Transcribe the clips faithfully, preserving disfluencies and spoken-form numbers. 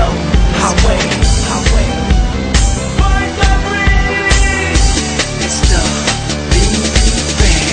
highway, highway. It's the Big Bang.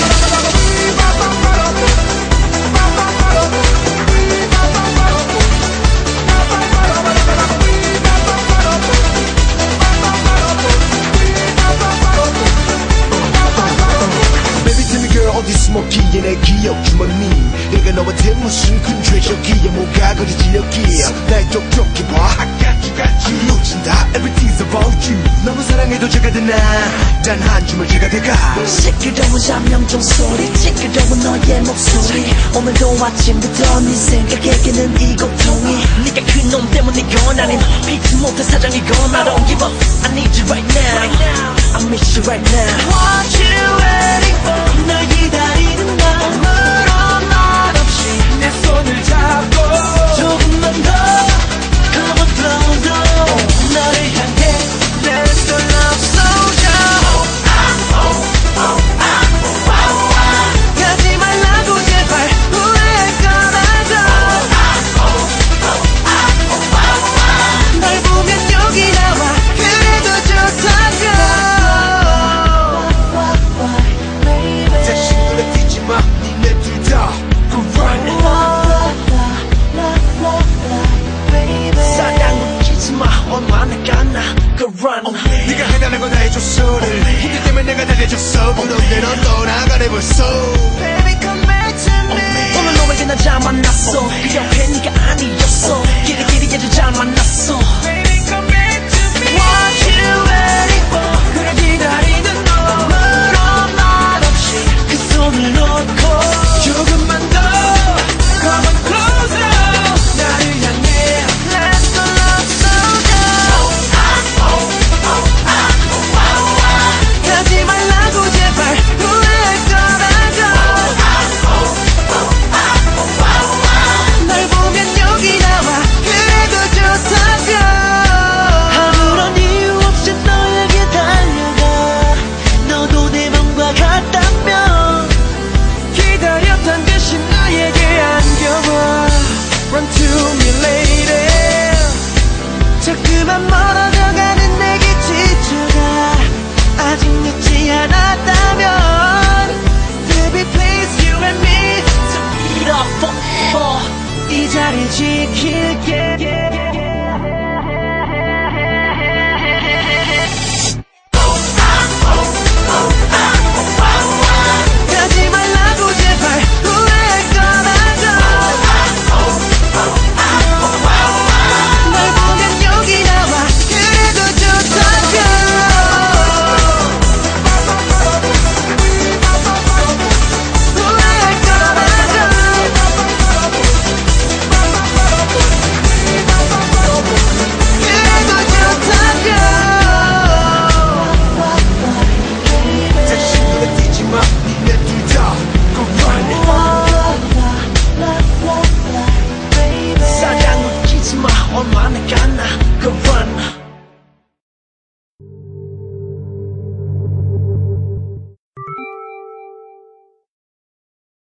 Baby tell me girl 어디 숨었기에 내 기억 주머니 내가 너한테 무슨 큰 트레저기에 뭐가 그리 지렸기에 날 쪽쪽히 봐 I got you got you 놓친다 everything's about you 너무 사랑해도 제가 되나 단 한 줌을 제가 돼가 시끄러운 잠명종 소리 찌끄러운 너의 목소리 오늘도 아침부터 네 생각에 깨는 이 고통이 네가 그놈 때문이건 아님 피치 못해 사장이건 I don't give up I need you right now I miss you right now What you waiting for 널 기다리는 나 아무런 말 없이 내 손을 잡고 조금만 더 Come on closer 너를 향해 Let's go love soldier 가지 말라고 제발 후회할 건 알죠 널 보면 여기 나와 그래도 좋다고 다시 눈에 띄지 마 니네 둘 다 Go run 사랑 웃기지 마 얼마나 가나 Go run 네가 해달라는 거 다 해줬어를 힘들 때문에 내가 달래줬어 무덤대로 떠나가네 벌써 Baby come back to me 오늘 너에게 난 잘 만났어 그 옆에 네가 아니었어 길이길이 아주 잘 만났어